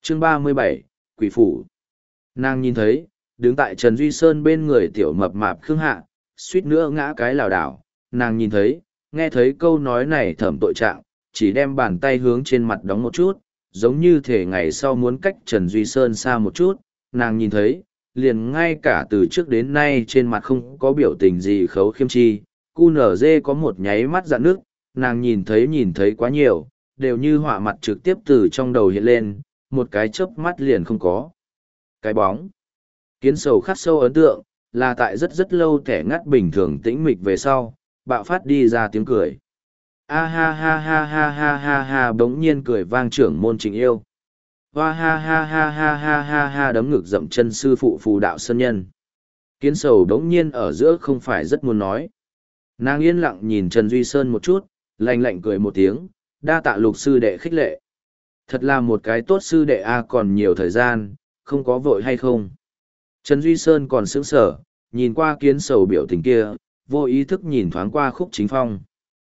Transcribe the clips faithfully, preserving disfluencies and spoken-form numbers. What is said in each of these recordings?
chương ba mươi bảy, Quỷ Phủ. Nàng nhìn thấy, đứng tại Trần Duy Sơn bên người tiểu mập mạp Khương Hạ, suýt nữa ngã cái lảo đảo. Nàng nhìn thấy, nghe thấy câu nói này thẩm tội trạng, chỉ đem bàn tay hướng trên mặt đóng một chút, giống như thể ngày sau muốn cách Trần Duy Sơn xa một chút. Nàng nhìn thấy, liền ngay cả từ trước đến nay trên mặt không có biểu tình gì khấu khiêm chi, cu nở dê có một nháy mắt dạn nước, nàng nhìn thấy nhìn thấy quá nhiều, đều như họa mặt trực tiếp từ trong đầu hiện lên, một cái chớp mắt liền không có. Cái bóng. Kiến sầu khắc sâu ấn tượng, là tại rất rất lâu thẻ ngắt bình thường tĩnh mịch về sau, bạo phát đi ra tiếng cười. A ha ha ha ha ha ha ha bỗng nhiên cười vang trưởng môn Trịnh Yêu. Hoa ha ha ha ha ha ha ha đấm ngực dậm chân sư phụ phù đạo sơn nhân. Kiến sầu đống nhiên ở giữa không phải rất muốn nói. Nàng yên lặng nhìn Trần Duy Sơn một chút, lạnh lạnh cười một tiếng, đa tạ lục sư đệ khích lệ. Thật là một cái tốt sư đệ a còn nhiều thời gian, không có vội hay không. Trần Duy Sơn còn sững sở, nhìn qua kiến sầu biểu tình kia, vô ý thức nhìn thoáng qua Khúc Chính Phong.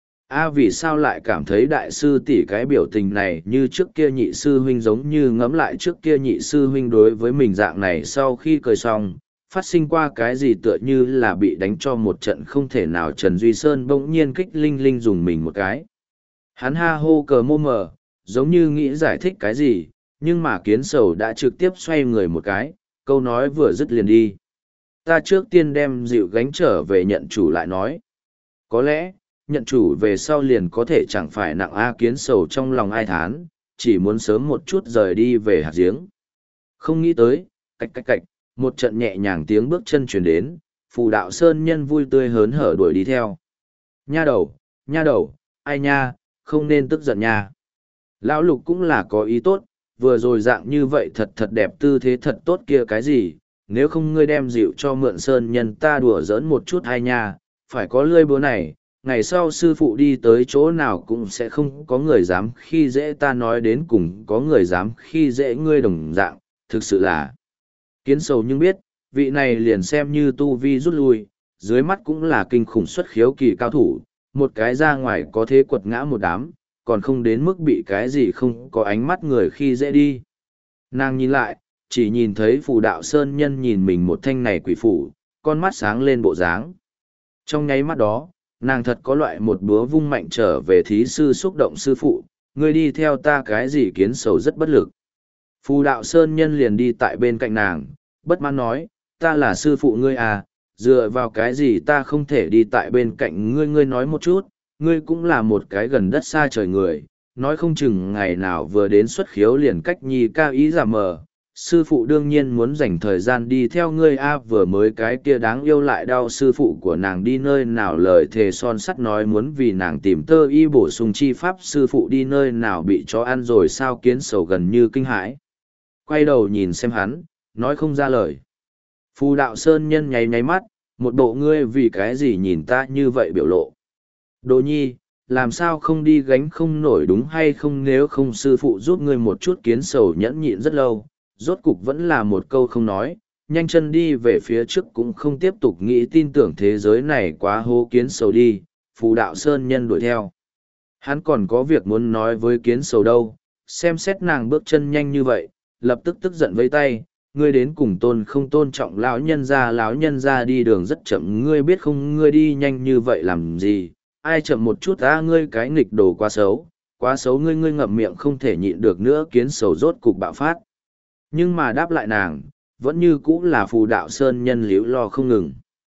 A vì sao lại cảm thấy đại sư tỷ cái biểu tình này như trước kia nhị sư huynh giống như ngẫm lại trước kia nhị sư huynh đối với mình dạng này sau khi cười xong, phát sinh qua cái gì tựa như là bị đánh cho một trận không thể nào. Trần Duy Sơn bỗng nhiên kích linh linh dùng mình một cái. Hắn ha hô cờ mô mờ, giống như nghĩ giải thích cái gì, nhưng mà kiến sầu đã trực tiếp xoay người một cái, câu nói vừa dứt liền đi. Ta trước tiên đem dịu gánh trở về nhận chủ lại nói. Có lẽ, nhận chủ về sau liền có thể chẳng phải nặng A kiến sầu trong lòng ai thán, chỉ muốn sớm một chút rời đi về hạt giếng. Không nghĩ tới, cạch cạch cạch, một trận nhẹ nhàng tiếng bước chân chuyển đến, phù đạo sơn nhân vui tươi hớn hở đuổi đi theo. Nha đầu, nha đầu, ai nha, không nên tức giận nha. Lão Lục cũng là có ý tốt, vừa rồi dạng như vậy thật thật đẹp tư thế thật tốt kia cái gì, nếu không ngươi đem dịu cho mượn sơn nhân ta đùa giỡn một chút hay nha, phải có lươi búa này, ngày sau sư phụ đi tới chỗ nào cũng sẽ không có người dám khi dễ ta nói đến cùng có người dám khi dễ ngươi đồng dạng, thực sự là kiến sầu nhưng biết, vị này liền xem như tu vi rút lui, dưới mắt cũng là kinh khủng xuất khiếu kỳ cao thủ, một cái ra ngoài có thế quật ngã một đám, còn không đến mức bị cái gì không có ánh mắt người khi dễ đi. Nàng nhìn lại, chỉ nhìn thấy phù đạo sơn nhân nhìn mình một thanh này quỷ phủ, con mắt sáng lên bộ dáng. Trong nháy mắt đó, nàng thật có loại một búa vung mạnh trở về thí sư xúc động sư phụ, ngươi đi theo ta cái gì kiến sầu rất bất lực. Phù đạo sơn nhân liền đi tại bên cạnh nàng, bất mãn nói, ta là sư phụ ngươi à, dựa vào cái gì ta không thể đi tại bên cạnh ngươi. Ngươi nói một chút, ngươi cũng là một cái gần đất xa trời người, nói không chừng ngày nào vừa đến xuất khiếu liền cách nhi cao ý giả mờ. Sư phụ đương nhiên muốn dành thời gian đi theo ngươi a vừa mới cái kia đáng yêu lại đau sư phụ của nàng đi nơi nào lời thề son sắt nói muốn vì nàng tìm tơ y bổ sung chi pháp sư phụ đi nơi nào bị chó ăn rồi sao kiến sầu gần như kinh hãi. Quay đầu nhìn xem hắn, nói không ra lời. Phù đạo sơn nhân nháy nháy mắt, một bộ ngươi vì cái gì nhìn ta như vậy biểu lộ. Đồ nhi, làm sao không đi gánh không nổi đúng hay không nếu không sư phụ giúp ngươi một chút kiến sầu nhẫn nhịn rất lâu, rốt cục vẫn là một câu không nói, nhanh chân đi về phía trước cũng không tiếp tục nghĩ tin tưởng thế giới này quá hố kiến sầu đi, phù đạo sơn nhân đuổi theo. Hắn còn có việc muốn nói với kiến sầu đâu, xem xét nàng bước chân nhanh như vậy, lập tức tức giận với tay, ngươi đến cùng tôn không tôn trọng lão nhân ra lão nhân ra đi đường rất chậm ngươi biết không ngươi đi nhanh như vậy làm gì, ai chậm một chút ta ngươi cái nghịch đồ quá xấu, quá xấu ngươi ngươi ngậm miệng không thể nhịn được nữa kiến sầu rốt cục bạo phát. Nhưng mà đáp lại nàng, vẫn như cũ là phù đạo sơn nhân liễu lo không ngừng.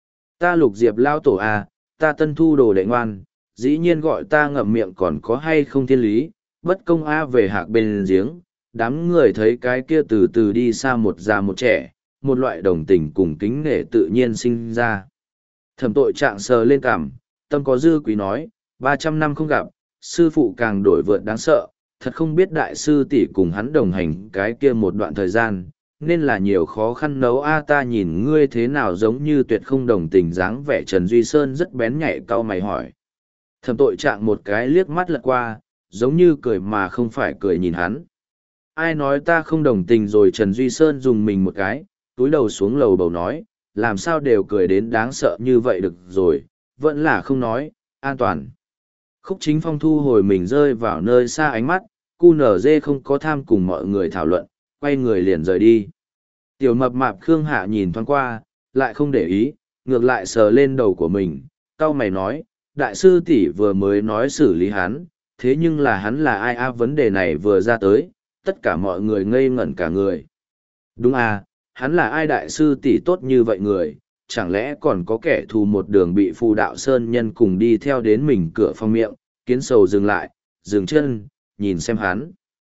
Ta lục diệp lao tổ à, ta tân thu đồ đệ ngoan, dĩ nhiên gọi ta ngậm miệng còn có hay không thiên lý, bất công a về hạc bên giếng, đám người thấy cái kia từ từ đi xa một già một trẻ, một loại đồng tình cùng kính nể tự nhiên sinh ra. Thẩm tội trạng sờ lên cằm, tâm có dư quý nói, ba trăm năm không gặp, sư phụ càng đổi vượt đáng sợ, thật không biết đại sư tỷ cùng hắn đồng hành cái kia một đoạn thời gian, nên là nhiều khó khăn nấu a ta nhìn ngươi thế nào giống như tuyệt không đồng tình dáng vẻ. Trần Duy Sơn rất bén nhạy cau mày hỏi. Thẩm tội trạng một cái liếc mắt lật qua, giống như cười mà không phải cười nhìn hắn. Ai nói ta không đồng tình rồi? Trần Duy Sơn dùng mình một cái, túi đầu xuống lầu bầu nói, làm sao đều cười đến đáng sợ như vậy được rồi, vẫn là không nói, an toàn. Khúc Chính Phong thu hồi mình rơi vào nơi xa ánh mắt, cu nở dê không có tham cùng mọi người thảo luận, quay người liền rời đi. Tiểu mập mạp Khương Hạ nhìn thoáng qua, lại không để ý, ngược lại sờ lên đầu của mình, cau mày nói, đại sư tỷ vừa mới nói xử lý hắn, thế nhưng là hắn là ai a? Vấn đề này vừa ra tới, tất cả mọi người ngây ngẩn cả người. Đúng à, hắn là ai đại sư tỷ tốt như vậy người, chẳng lẽ còn có kẻ thù một đường bị phù đạo sơn nhân cùng đi theo đến mình cửa phòng miệng, kiến sầu dừng lại, dừng chân, nhìn xem hắn.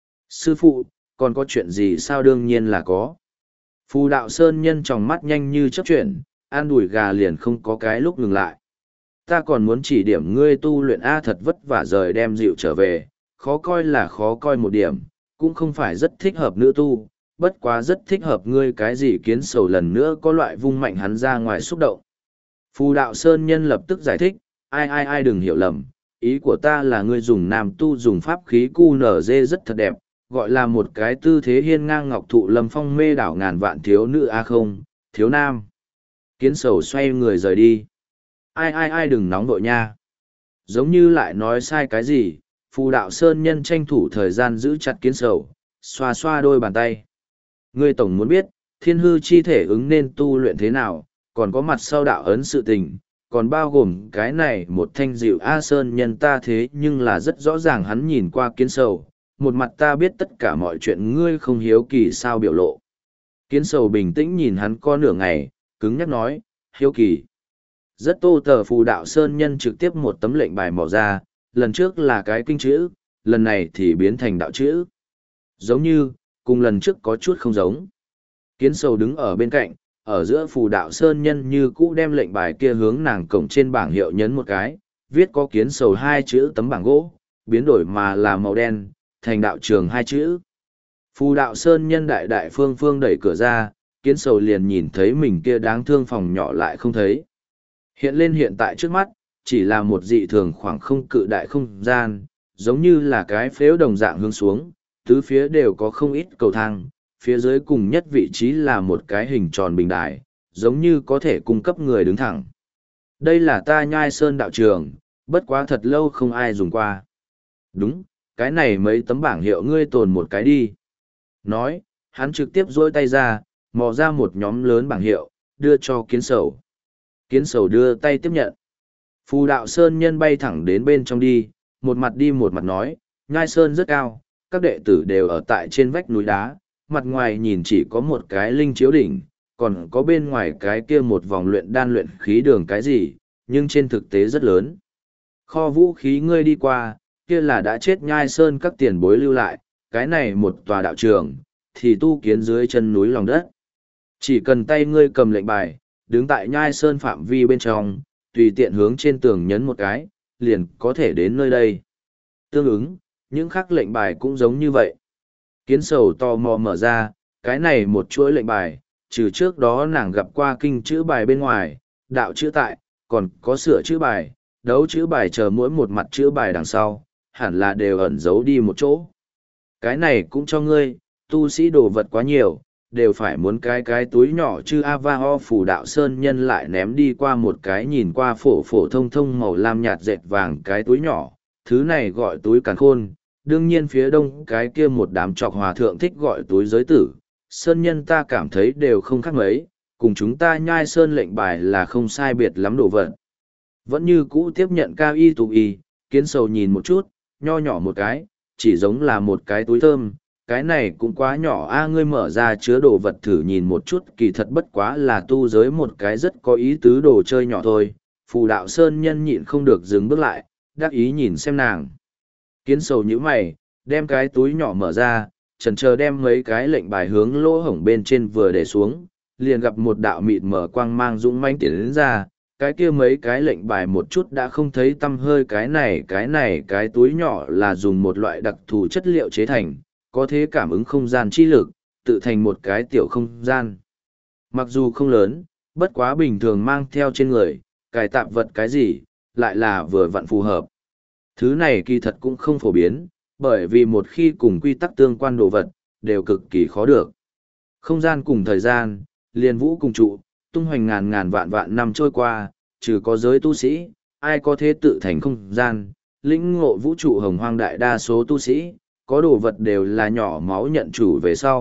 Sư phụ, còn có chuyện gì sao? Đương nhiên là có. Phù đạo sơn nhân tròng mắt nhanh như chớp chuyển, ăn đùi gà liền không có cái lúc ngừng lại. Ta còn muốn chỉ điểm ngươi tu luyện A, thật vất vả rời đem dịu trở về, khó coi là khó coi một điểm, cũng không phải rất thích hợp nữ tu, bất quá rất thích hợp ngươi cái gì. Kiến sầu lần nữa có loại vung mạnh hắn ra ngoài xúc động. Phù đạo sơn nhân lập tức giải thích, ai ai ai đừng hiểu lầm, ý của ta là ngươi dùng nam tu dùng pháp khí cu nở dê rất thật đẹp, gọi là một cái tư thế hiên ngang ngọc thụ lâm phong mê đảo ngàn vạn thiếu nữ a không, thiếu nam. Kiến sầu xoay người rời đi. Ai ai ai đừng nóng vội nha. Giống như lại nói sai cái gì, phù đạo sơn nhân tranh thủ thời gian giữ chặt kiến sầu, xoa xoa đôi bàn tay. Ngươi tổng muốn biết, thiên hư chi thể ứng nên tu luyện thế nào, còn có mặt sau đạo ấn sự tình, còn bao gồm cái này một thanh dịu A Sơn nhân ta thế nhưng là rất rõ ràng hắn nhìn qua kiến sầu, một mặt ta biết tất cả mọi chuyện ngươi không hiếu kỳ sao biểu lộ. Kiến sầu bình tĩnh nhìn hắn co nửa ngày, cứng nhắc nói, hiếu kỳ. Rất tô tờ phù đạo Sơn nhân trực tiếp một tấm lệnh bài mỏ ra, lần trước là cái kinh chữ, lần này thì biến thành đạo chữ. Giống như, cùng lần trước có chút không giống. Kiến sầu đứng ở bên cạnh, ở giữa phù đạo Sơn nhân như cũ đem lệnh bài kia hướng nàng cổng trên bảng hiệu nhấn một cái, viết có kiến sầu hai chữ tấm bảng gỗ, biến đổi mà là màu đen, thành đạo trường hai chữ. Phù đạo Sơn nhân đại đại phương phương đẩy cửa ra, kiến sầu liền nhìn thấy mình kia đáng thương phòng nhỏ lại không thấy. Hiện lên hiện tại trước mắt, chỉ là một dị thường khoảng không cự đại không gian, giống như là cái phếu đồng dạng hướng xuống, tứ phía đều có không ít cầu thang, phía dưới cùng nhất vị trí là một cái hình tròn bình đài, giống như có thể cung cấp người đứng thẳng. Đây là ta Nhai Sơn đạo trường, bất quá thật lâu không ai dùng qua. Đúng, cái này mấy tấm bảng hiệu ngươi tồn một cái đi. Nói, hắn trực tiếp duỗi tay ra, mò ra một nhóm lớn bảng hiệu, đưa cho kiến sầu. Kiến sầu đưa tay tiếp nhận. Phù đạo Sơn nhân bay thẳng đến bên trong đi, một mặt đi một mặt nói, Nhai Sơn rất cao, các đệ tử đều ở tại trên vách núi đá, mặt ngoài nhìn chỉ có một cái linh chiếu đỉnh, còn có bên ngoài cái kia một vòng luyện đan luyện khí đường cái gì, nhưng trên thực tế rất lớn. Kho vũ khí ngươi đi qua, kia là đã chết Nhai Sơn các tiền bối lưu lại, cái này một tòa đạo trường, thì tu kiến dưới chân núi lòng đất. Chỉ cần tay ngươi cầm lệnh bài, đứng tại Nhai Sơn phạm vi bên trong, tùy tiện hướng trên tường nhấn một cái, liền có thể đến nơi đây. Tương ứng, những khắc lệnh bài cũng giống như vậy. Kiến sầu tò mò mở ra, cái này một chuỗi lệnh bài, trừ trước đó nàng gặp qua kinh chữ bài bên ngoài, đạo chữ tại, còn có sửa chữ bài, đấu chữ bài chờ mỗi một mặt chữ bài đằng sau, hẳn là đều ẩn giấu đi một chỗ. Cái này cũng cho ngươi, tu sĩ đồ vật quá nhiều, đều phải muốn cái cái túi nhỏ chứ Avaho phù đạo Sơn nhân lại ném đi qua một cái nhìn qua phổ phổ thông thông màu lam nhạt dệt vàng cái túi nhỏ, thứ này gọi túi càn khôn. Đương nhiên phía đông cái kia một đám trọc hòa thượng thích gọi túi giới tử, Sơn nhân ta cảm thấy đều không khác mấy, cùng chúng ta Nhai Sơn lệnh bài là không sai biệt lắm đồ vật. Vẫn như cũ tiếp nhận cao y tụ y, kiến sầu nhìn một chút, nho nhỏ một cái, chỉ giống là một cái túi thơm, cái này cũng quá nhỏ a ngươi mở ra chứa đồ vật thử nhìn một chút, kỳ thật bất quá là tu giới một cái rất có ý tứ đồ chơi nhỏ thôi. Phù đạo Sơn nhân nhịn không được dừng bước lại, đắc ý nhìn xem nàng. Kiến sầu nhíu mày, đem cái túi nhỏ mở ra, chần chờ đem mấy cái lệnh bài hướng lỗ hổng bên trên vừa để xuống, liền gặp một đạo mịt mở quang mang dũng mãnh tiến đến ra, cái kia mấy cái lệnh bài một chút đã không thấy tăm hơi, cái này cái này cái túi nhỏ là dùng một loại đặc thù chất liệu chế thành, có thể cảm ứng không gian chi lực, tự thành một cái tiểu không gian. Mặc dù không lớn, bất quá bình thường mang theo trên người, cài tạm vật cái gì, lại là vừa vặn phù hợp. Thứ này kỳ thật cũng không phổ biến, bởi vì một khi cùng quy tắc tương quan đồ vật, đều cực kỳ khó được. Không gian cùng thời gian, liền vũ cùng trụ, tung hoành ngàn ngàn vạn vạn năm trôi qua, trừ có giới tu sĩ, ai có thể tự thành không gian, lĩnh ngộ vũ trụ hồng hoang đại đa số tu sĩ, có đồ vật đều là nhỏ máu nhận chủ về sau,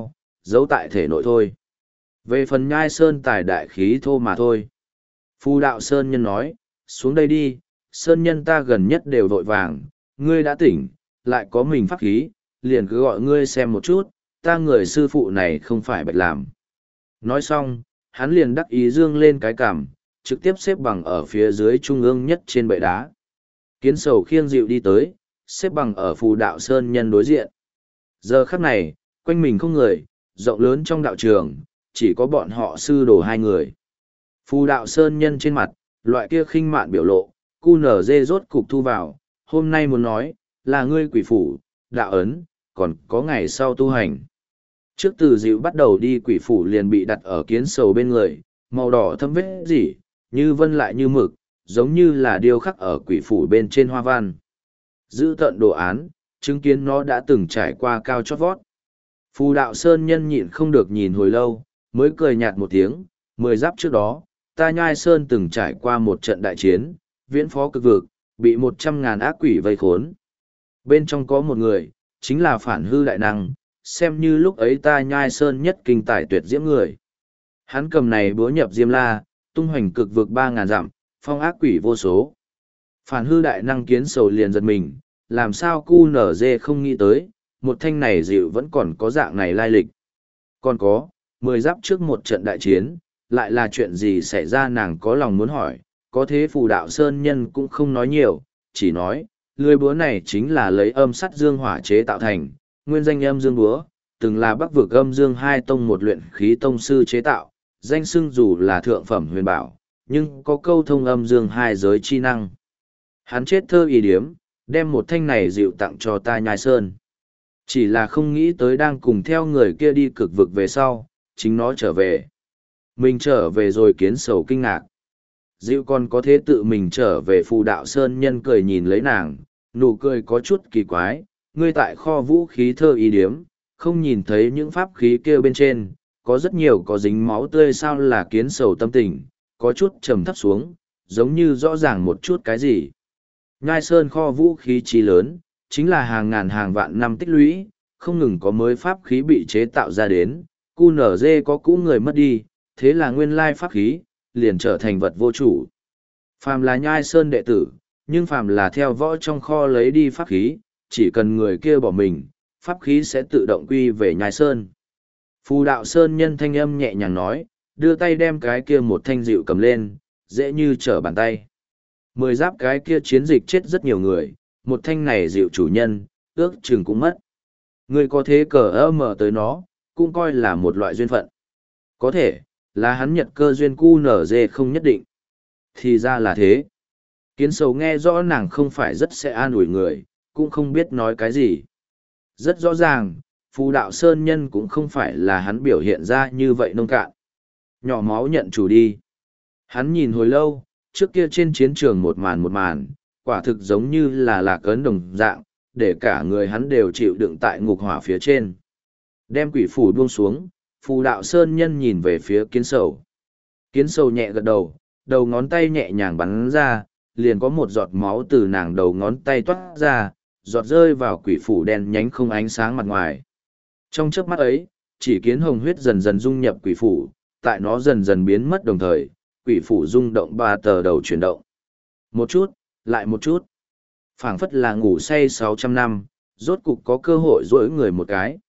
giấu tại thể nội thôi. Về phần nhai sơn tài đại khí thô mà thôi. Phù đạo Sơn Nhân nói, xuống đây đi, Sơn Nhân ta gần nhất đều vội vàng, ngươi đã tỉnh, lại có mình pháp khí, liền cứ gọi ngươi xem một chút, ta người sư phụ này không phải bạch làm. Nói xong, hắn liền đắc ý dương lên cái cằm, trực tiếp xếp bằng ở phía dưới trung ương nhất trên bệ đá. Kiến sầu khiêng dịu đi tới, xếp bằng ở phù đạo Sơn Nhân đối diện. Giờ khắc này, quanh mình không người, rộng lớn trong đạo trường, chỉ có bọn họ sư đồ hai người. Phù đạo Sơn Nhân trên mặt, loại kia khinh mạn biểu lộ, cu nở dê rốt cục thu vào, hôm nay muốn nói, là ngươi quỷ phủ, đạo ấn, còn có ngày sau tu hành. Trước từ dịu bắt đầu đi quỷ phủ liền bị đặt ở kiến sầu bên người, màu đỏ thâm vết gì, như vân lại như mực, giống như là điêu khắc ở quỷ phủ bên trên hoa văn. Giữ tận đồ án, chứng kiến nó đã từng trải qua cao chót vót. Phù đạo Sơn Nhân nhịn không được nhìn hồi lâu, mới cười nhạt một tiếng, mười giáp trước đó, ta nhai sơn từng trải qua một trận đại chiến, viễn phó cực vực, bị một trăm ngàn ác quỷ vây khốn. Bên trong có một người, chính là phản hư đại năng, xem như lúc ấy ta nhai sơn nhất kinh tài tuyệt diễm người. Hắn cầm này búa nhập diêm la, tung hoành cực vực ba ngàn dặm, phong ác quỷ vô số. Phản hư đại năng kiến sầu liền giật mình, làm sao cu nở dê không nghĩ tới, một thanh này dịu vẫn còn có dạng này lai lịch. Còn có, mười giáp trước một trận đại chiến, lại là chuyện gì xảy ra nàng có lòng muốn hỏi, có thế phù đạo Sơn Nhân cũng không nói nhiều, chỉ nói, lưới búa này chính là lấy âm sắt dương hỏa chế tạo thành, nguyên danh âm dương búa, từng là bắc vực âm dương hai tông một luyện khí tông sư chế tạo, danh xưng dù là thượng phẩm huyền bảo, nhưng có câu thông âm dương hai giới chi năng. Hắn chết thơ ý điếm, đem một thanh này dịu tặng cho ta nhai sơn. Chỉ là không nghĩ tới đang cùng theo người kia đi cực vực về sau, chính nó trở về. Mình trở về rồi kiến sầu kinh ngạc. Dịu còn có thế tự mình trở về phù đạo Sơn Nhân cười nhìn lấy nàng, nụ cười có chút kỳ quái, ngươi tại kho vũ khí thơ ý điếm, không nhìn thấy những pháp khí kia bên trên, có rất nhiều có dính máu tươi sao là kiến sầu tâm tình, có chút trầm thấp xuống, giống như rõ ràng một chút cái gì. Nhai sơn kho vũ khí trí lớn, chính là hàng ngàn hàng vạn năm tích lũy, không ngừng có mới pháp khí bị chế tạo ra đến, cu nở dê có cũ người mất đi, thế là nguyên lai pháp khí, liền trở thành vật vô chủ. Phàm là nhai sơn đệ tử, nhưng phàm là theo võ trong kho lấy đi pháp khí, chỉ cần người kia bỏ mình, pháp khí sẽ tự động quy về nhai sơn. Phù đạo Sơn Nhân thanh âm nhẹ nhàng nói, đưa tay đem cái kia một thanh dịu cầm lên, dễ như trở bàn tay. Mười giáp cái kia chiến dịch chết rất nhiều người, một thanh này dịu chủ nhân, ước chừng cũng mất. Người có thế cờ ơ mở tới nó, cũng coi là một loại duyên phận. Có thể, là hắn nhật cơ duyên cu nở dê không nhất định. Thì ra là thế. Kiến sầu nghe rõ nàng không phải rất sẽ an ủi người, cũng không biết nói cái gì. Rất rõ ràng, phù đạo Sơn Nhân cũng không phải là hắn biểu hiện ra như vậy nông cạn. Nhỏ máu nhận chủ đi. Hắn nhìn hồi lâu, trước kia trên chiến trường một màn một màn, quả thực giống như là lạc ấn đồng dạng, để cả người hắn đều chịu đựng tại ngục hỏa phía trên. Đem quỷ phủ buông xuống, phù đạo Sơn Nhân nhìn về phía kiến sầu. Kiến sầu nhẹ gật đầu, đầu ngón tay nhẹ nhàng bắn ra, liền có một giọt máu từ nàng đầu ngón tay toát ra, giọt rơi vào quỷ phủ đen nhánh không ánh sáng mặt ngoài. Trong chớp mắt ấy, chỉ kiến hồng huyết dần dần dung nhập quỷ phủ, tại nó dần dần biến mất đồng thời, quỷ phủ rung động ba tờ đầu chuyển động. Một chút, lại một chút. Phảng phất là ngủ say sáu trăm năm, rốt cục có cơ hội rỗi người một cái.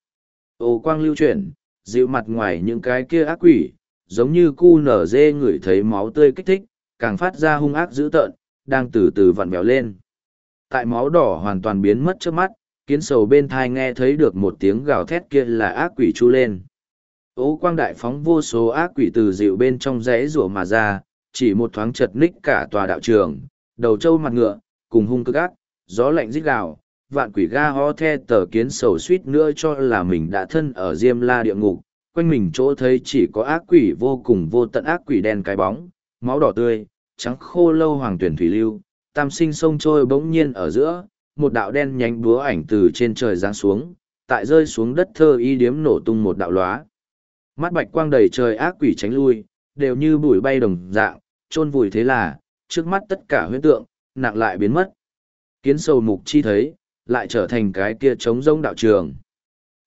Ô quang lưu chuyển, dịu mặt ngoài những cái kia ác quỷ, giống như cu nở dê ngửi thấy máu tươi kích thích, càng phát ra hung ác dữ tợn, đang từ từ vặn vẹo lên. Tại máu đỏ hoàn toàn biến mất trước mắt, kiến sầu bên thai nghe thấy được một tiếng gào thét kia là ác quỷ chu lên. Ô quang đại phóng vô số ác quỷ từ dịu bên trong rẽ rủa mà ra, chỉ một thoáng chật ních cả tòa đạo trường, đầu trâu mặt ngựa, cùng hung cực ác, gió lạnh rít gào, vạn quỷ ga ho the tờ kiến sầu suýt nữa cho là mình đã thân ở diêm la địa ngục, quanh mình chỗ thấy chỉ có ác quỷ vô cùng vô tận ác quỷ đen cái bóng, máu đỏ tươi, trắng khô lâu hoàng tuyển thủy lưu, tam sinh sông trôi bỗng nhiên ở giữa, một đạo đen nhánh búa ảnh từ trên trời giáng xuống, tại rơi xuống đất thơ y điếm nổ tung một đạo lóa. Mắt bạch quang đầy trời ác quỷ tránh lui, đều như bụi bay đồng dạng, chôn vùi thế là, trước mắt tất cả huyễn tượng, nặng lại biến mất. Kiến sầu mục chi thấy, lại trở thành cái kia trống rỗng đạo trường.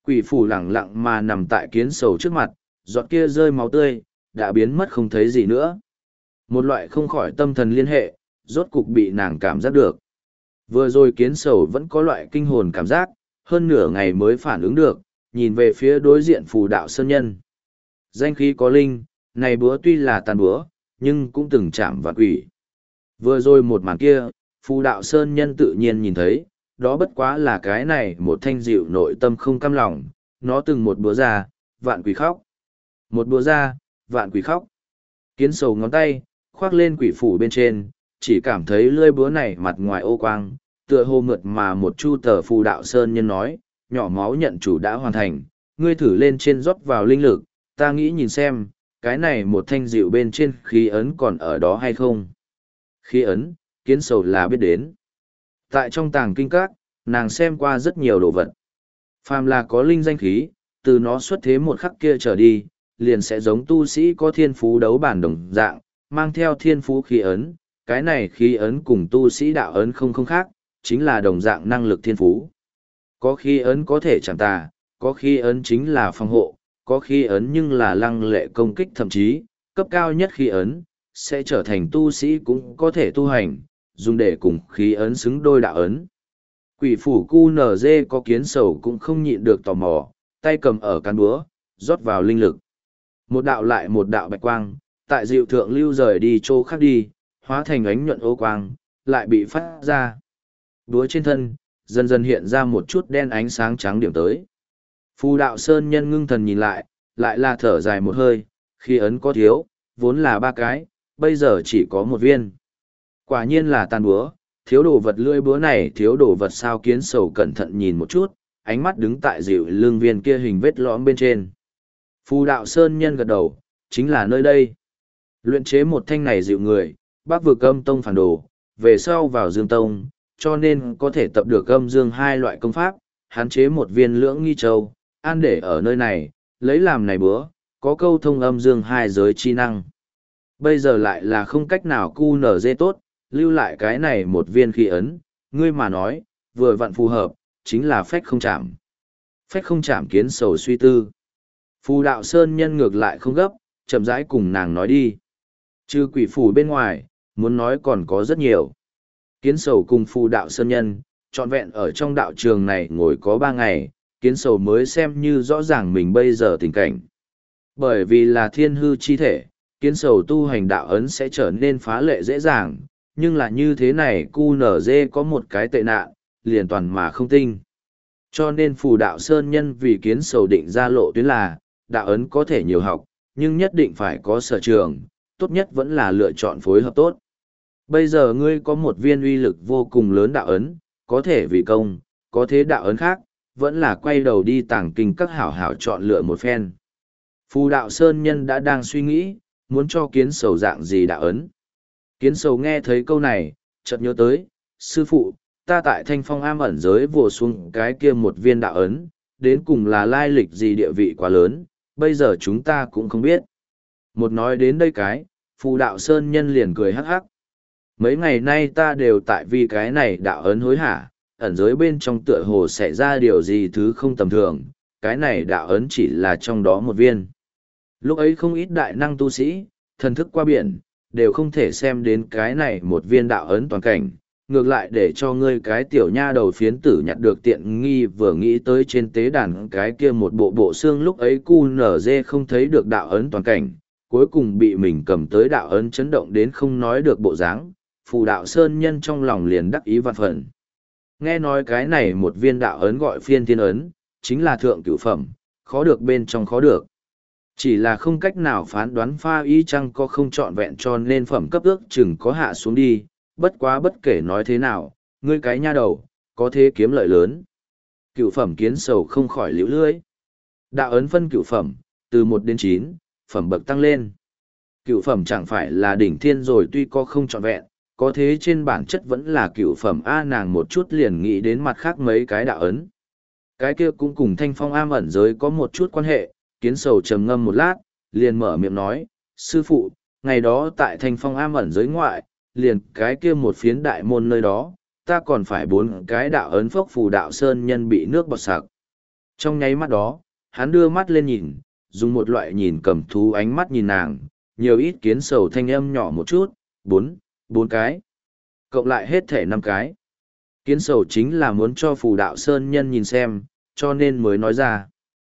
Quỷ phủ lẳng lặng mà nằm tại kiến sầu trước mặt, giọt kia rơi máu tươi, đã biến mất không thấy gì nữa. Một loại không khỏi tâm thần liên hệ, rốt cục bị nàng cảm giác được. Vừa rồi kiến sầu vẫn có loại kinh hồn cảm giác, hơn nửa ngày mới phản ứng được, nhìn về phía đối diện phù đạo sơn nhân. Danh khí có linh, này búa tuy là tàn búa, nhưng cũng từng chạm vào quỷ. Vừa rồi một màn kia, phù đạo sơn nhân tự nhiên nhìn thấy, đó bất quá là cái này một thanh dịu nội tâm không cam lòng, nó từng một búa ra, vạn quỷ khóc. Một búa ra, vạn quỷ khóc. Kiến sầu ngón tay, khoác lên quỷ phủ bên trên, chỉ cảm thấy lưỡi búa này mặt ngoài ô quang, tựa hồ mượt mà một chu tờ phù đạo sơn nhân nói, nhỏ máu nhận chủ đã hoàn thành, ngươi thử lên trên rót vào linh lực, ta nghĩ nhìn xem, cái này một thanh dịu bên trên khí ấn còn ở đó hay không. Khí ấn, kiến sầu là biết đến. Tại trong tàng kinh các, nàng xem qua rất nhiều đồ vật. Phàm là có linh danh khí, từ nó xuất thế một khắc kia trở đi, liền sẽ giống tu sĩ có thiên phú đấu bản đồng dạng, mang theo thiên phú khí ấn. Cái này khí ấn cùng tu sĩ đạo ấn không không khác, chính là đồng dạng năng lực thiên phú. Có khí ấn có thể chẳng tà, có khí ấn chính là phòng hộ, có khí ấn nhưng là lăng lệ công kích, thậm chí, cấp cao nhất khí ấn, sẽ trở thành tu sĩ cũng có thể tu hành, dùng để cùng khí ấn xứng đôi đạo ấn. Quỷ phủ cu nở dê có kiến sầu cũng không nhịn được tò mò, tay cầm ở cán búa, rót vào linh lực. Một đạo lại một đạo bạch quang, tại diệu thượng lưu rời đi chỗ khác đi, hóa thành ánh nhuận ô quang, lại bị phát ra. Búa trên thân, dần dần hiện ra một chút đen ánh sáng trắng điểm tới. Phù đạo sơn nhân ngưng thần nhìn lại, lại là thở dài một hơi, khi ấn có thiếu, vốn là ba cái, bây giờ chỉ có một viên. Quả nhiên là tàn búa, thiếu đồ vật lưỡi búa này thiếu đồ vật sao kiến sầu cẩn thận nhìn một chút, ánh mắt đứng tại dịu lưng viên kia hình vết lõm bên trên. Phù đạo sơn nhân gật đầu, chính là nơi đây. Luyện chế một thanh này dịu người, bác vực âm tông phản đồ, về sau vào dương tông, cho nên có thể tập được âm dương hai loại công pháp, hán chế một viên lưỡng nghi châu, an để ở nơi này, lấy làm này búa, có câu thông âm dương hai giới chi năng. Bây giờ lại là không cách nào cu nở dê tốt, lưu lại cái này một viên khí ấn, ngươi mà nói, vừa vặn phù hợp, chính là phách không chạm. Phách không chạm kiến sầu suy tư. Phù đạo sơn nhân ngược lại không gấp, chậm rãi cùng nàng nói đi. Trừ quỷ phủ bên ngoài, muốn nói còn có rất nhiều. Kiến sầu cùng phù đạo sơn nhân, trọn vẹn ở trong đạo trường này ngồi có ba ngày, kiến sầu mới xem như rõ ràng mình bây giờ tình cảnh. Bởi vì là thiên hư chi thể, kiến sầu tu hành đạo ấn sẽ trở nên phá lệ dễ dàng, nhưng là như thế này cu nở dê có một cái tệ nạn, liền toàn mà không tinh. Cho nên phù đạo sơn nhân vì kiến sầu định ra lộ tuyến là, đạo ấn có thể nhiều học, nhưng nhất định phải có sở trường, tốt nhất vẫn là lựa chọn phối hợp tốt. Bây giờ ngươi có một viên uy lực vô cùng lớn đạo ấn, có thể vì công, có thế đạo ấn khác, vẫn là quay đầu đi tàng kinh các hảo hảo chọn lựa một phen. Phù đạo sơn nhân đã đang suy nghĩ, muốn cho kiến sầu dạng gì đạo ấn. Kiến sầu nghe thấy câu này, chợt nhớ tới, sư phụ, ta tại thanh phong am ẩn giới vồ xuống cái kia một viên đạo ấn, đến cùng là lai lịch gì địa vị quá lớn, bây giờ chúng ta cũng không biết. Một nói đến đây cái, phù đạo sơn nhân liền cười hắc hắc. Mấy ngày nay ta đều tại vì cái này đạo ấn hối hả, ẩn giới bên trong tựa hồ xảy ra điều gì thứ không tầm thường, cái này đạo ấn chỉ là trong đó một viên. Lúc ấy không ít đại năng tu sĩ, thần thức qua biển, đều không thể xem đến cái này một viên đạo ấn toàn cảnh, ngược lại để cho ngươi cái tiểu nha đầu phiến tử nhặt được tiện nghi vừa nghĩ tới trên tế đàn cái kia một bộ bộ xương lúc ấy cu nở dê không thấy được đạo ấn toàn cảnh, cuối cùng bị mình cầm tới đạo ấn chấn động đến không nói được bộ dáng, phù đạo sơn nhân trong lòng liền đắc ý vạn phần. Nghe nói cái này một viên đạo ấn gọi phiên thiên ấn, chính là thượng cửu phẩm, khó được bên trong khó được. Chỉ là không cách nào phán đoán pha y chăng có không trọn vẹn cho nên phẩm cấp ước chừng có hạ xuống đi, bất quá bất kể nói thế nào, ngươi cái nha đầu, có thế kiếm lợi lớn. Cửu phẩm kiến sầu không khỏi liễu lưỡi. Đạo ấn phân cửu phẩm, từ một đến chín, phẩm bậc tăng lên. Cửu phẩm chẳng phải là đỉnh thiên rồi tuy có không trọn vẹn, có thế trên bản chất vẫn là cửu phẩm A nàng một chút liền nghĩ đến mặt khác mấy cái đạo ấn. Cái kia cũng cùng thanh phong am ẩn giới có một chút quan hệ, kiến sầu trầm ngâm một lát, liền mở miệng nói, sư phụ, ngày đó tại thanh phong am ẩn giới ngoại, liền cái kia một phiến đại môn nơi đó, ta còn phải bốn cái đạo ấn phốc phù đạo sơn nhân bị nước bọt sặc. Trong nháy mắt đó, hắn đưa mắt lên nhìn, dùng một loại nhìn cầm thú ánh mắt nhìn nàng, nhiều ít kiến sầu thanh âm nhỏ một chút, bốn, bốn cái. Cộng lại hết thể năm cái. Kiến sầu chính là muốn cho phù đạo sơn nhân nhìn xem, cho nên mới nói ra.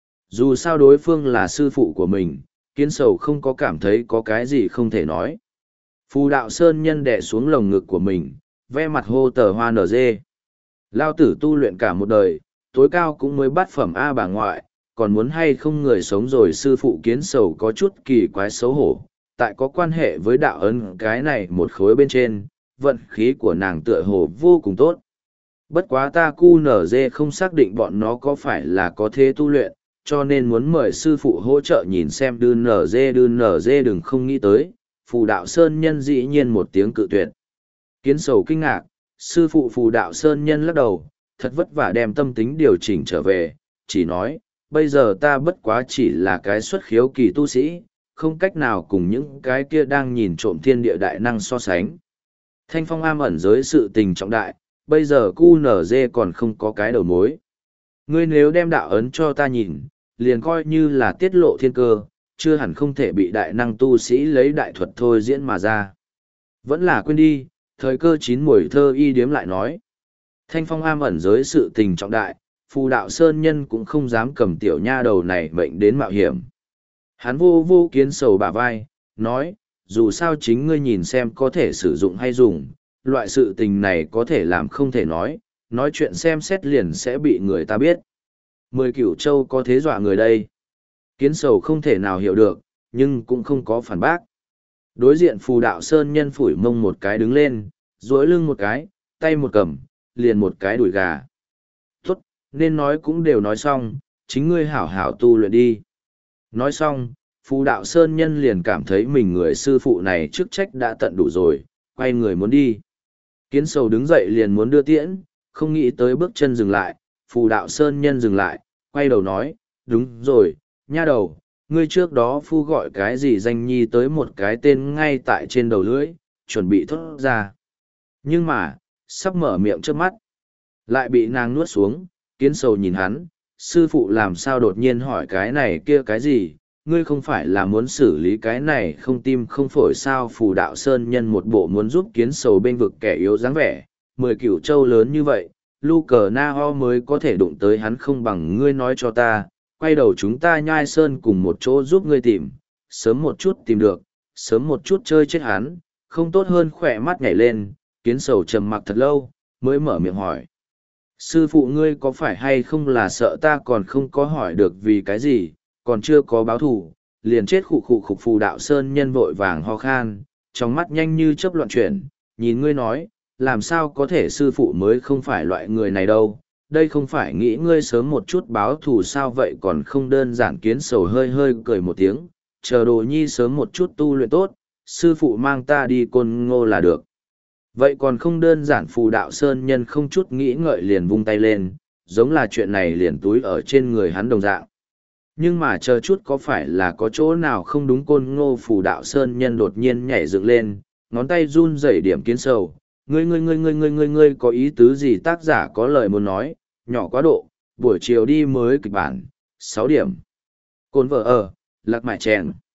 Dù sao đối phương là sư phụ của mình, kiến sầu không có cảm thấy có cái gì không thể nói. Phù đạo sơn nhân đè xuống lồng ngực của mình, ve mặt hô tờ hoa nở dê. Lao tử tu luyện cả một đời, tối cao cũng mới bắt phẩm A bà ngoại, còn muốn hay không người sống rồi sư phụ kiến sầu có chút kỳ quái xấu hổ. Tại có quan hệ với đạo ấn cái này một khối bên trên, vận khí của nàng tựa hồ vô cùng tốt. Bất quá ta cu nở dê không xác định bọn nó có phải là có thế tu luyện, cho nên muốn mời sư phụ hỗ trợ nhìn xem đư nở dê đư nở dê đừng không nghĩ tới, phù đạo sơn nhân dĩ nhiên một tiếng cự tuyệt. Kiến sầu kinh ngạc, sư phụ phù đạo sơn nhân lắc đầu, thật vất vả đem tâm tính điều chỉnh trở về, chỉ nói, bây giờ ta bất quá chỉ là cái xuất khiếu kỳ tu sĩ, không cách nào cùng những cái kia đang nhìn trộm thiên địa đại năng so sánh. Thanh phong am ẩn giới sự tình trọng đại, bây giờ cu nở dê còn không có cái đầu mối. Ngươi nếu đem đạo ấn cho ta nhìn, liền coi như là tiết lộ thiên cơ, chưa hẳn không thể bị đại năng tu sĩ lấy đại thuật thôi diễn mà ra. Vẫn là quên đi, thời cơ chín mùi thơ y điếm lại nói. Thanh phong am ẩn giới sự tình trọng đại, phù đạo sơn nhân cũng không dám cầm tiểu nha đầu này mệnh đến mạo hiểm. Hắn vô vô kiến sầu bả vai, nói, dù sao chính ngươi nhìn xem có thể sử dụng hay dùng, loại sự tình này có thể làm không thể nói, nói chuyện xem xét liền sẽ bị người ta biết. Mười cửu châu có thế dọa người đây. Kiến sầu không thể nào hiểu được, nhưng cũng không có phản bác. Đối diện phù đạo sơn nhân phủi mông một cái đứng lên, duỗi lưng một cái, tay một cầm, liền một cái đùi gà. Tốt, nên nói cũng đều nói xong, chính ngươi hảo hảo tu luyện đi. Nói xong, phù đạo sơn nhân liền cảm thấy mình người sư phụ này chức trách đã tận đủ rồi, quay người muốn đi. Kiến sầu đứng dậy liền muốn đưa tiễn, không nghĩ tới bước chân dừng lại, phù đạo sơn nhân dừng lại, quay đầu nói, đúng rồi, nha đầu, ngươi trước đó phu gọi cái gì danh nhi tới một cái tên ngay tại trên đầu lưỡi, chuẩn bị thốt ra. Nhưng mà, sắp mở miệng trước mắt, lại bị nàng nuốt xuống, kiến sầu nhìn hắn, sư phụ làm sao đột nhiên hỏi cái này kia cái gì, ngươi không phải là muốn xử lý cái này không tim không phổi sao phù đạo sơn nhân một bộ muốn giúp kiến sầu bên vực kẻ yếu dáng vẻ, mười cửu châu lớn như vậy, lu cờ na ho mới có thể đụng tới hắn không bằng ngươi nói cho ta, quay đầu chúng ta nhai sơn cùng một chỗ giúp ngươi tìm, sớm một chút tìm được, sớm một chút chơi chết hắn, không tốt hơn khỏe mắt nhảy lên, kiến sầu trầm mặc thật lâu, mới mở miệng hỏi. Sư phụ ngươi có phải hay không là sợ ta còn không có hỏi được vì cái gì, còn chưa có báo thù, liền chết khụ khụ khục phù đạo sơn nhân vội vàng ho khan, trong mắt nhanh như chớp loạn chuyển, nhìn ngươi nói, làm sao có thể sư phụ mới không phải loại người này đâu, đây không phải nghĩ ngươi sớm một chút báo thù sao vậy còn không đơn giản kiến sầu hơi hơi cười một tiếng, chờ đồ nhi sớm một chút tu luyện tốt, sư phụ mang ta đi côn ngô là được. Vậy còn không đơn giản phù đạo sơn nhân không chút nghĩ ngợi liền vung tay lên, giống là chuyện này liền túi ở trên người hắn đồng dạng. Nhưng mà chờ chút có phải là có chỗ nào không đúng côn ngô phù đạo sơn nhân đột nhiên nhảy dựng lên, ngón tay run rẩy điểm kiến sầu. Ngươi ngươi ngươi ngươi ngươi ngươi ngươi có ý tứ gì tác giả có lời muốn nói, nhỏ quá độ, buổi chiều đi mới kịch bản, sáu điểm. Côn vợ ở, lạc mại chèn.